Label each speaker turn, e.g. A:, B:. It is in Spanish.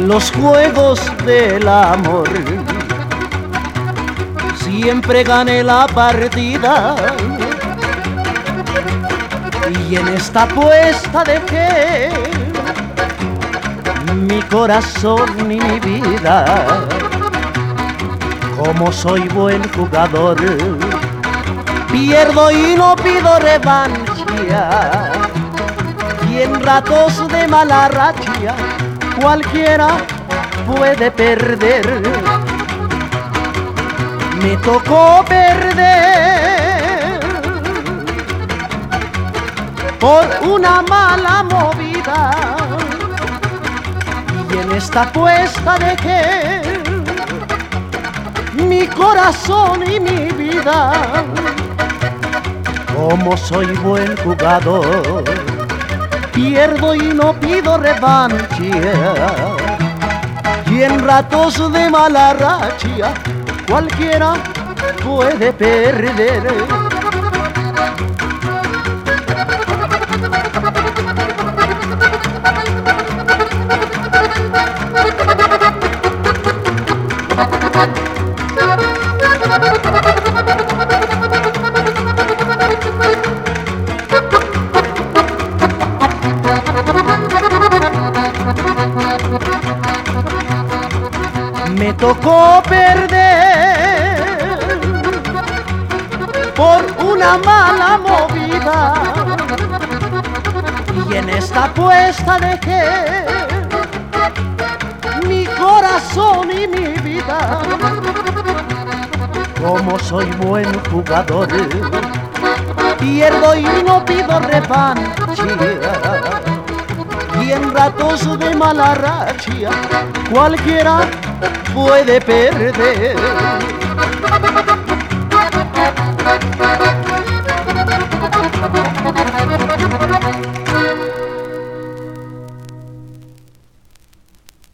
A: los juegos del amor. Siempre gané la partida y en esta apuesta dejé mi corazón y mi vida. Como soy buen jugador, pierdo y no pido revancha. Y en ratos de mala racha cualquiera puede perder. Me tocó perder por una mala movida y en esta apuesta dejé mi corazón y mi vida. Como soy buen jugador, pierdo y no pido revancha. Y en ratos de mala racha cualquiera puede perder. Me tocó perder por una mala movida y en esta apuesta dejé mi corazón y mi vida. Como soy buen jugador, pierdo y no pido revancha. Y en ratos de mala racha cualquiera puede perder.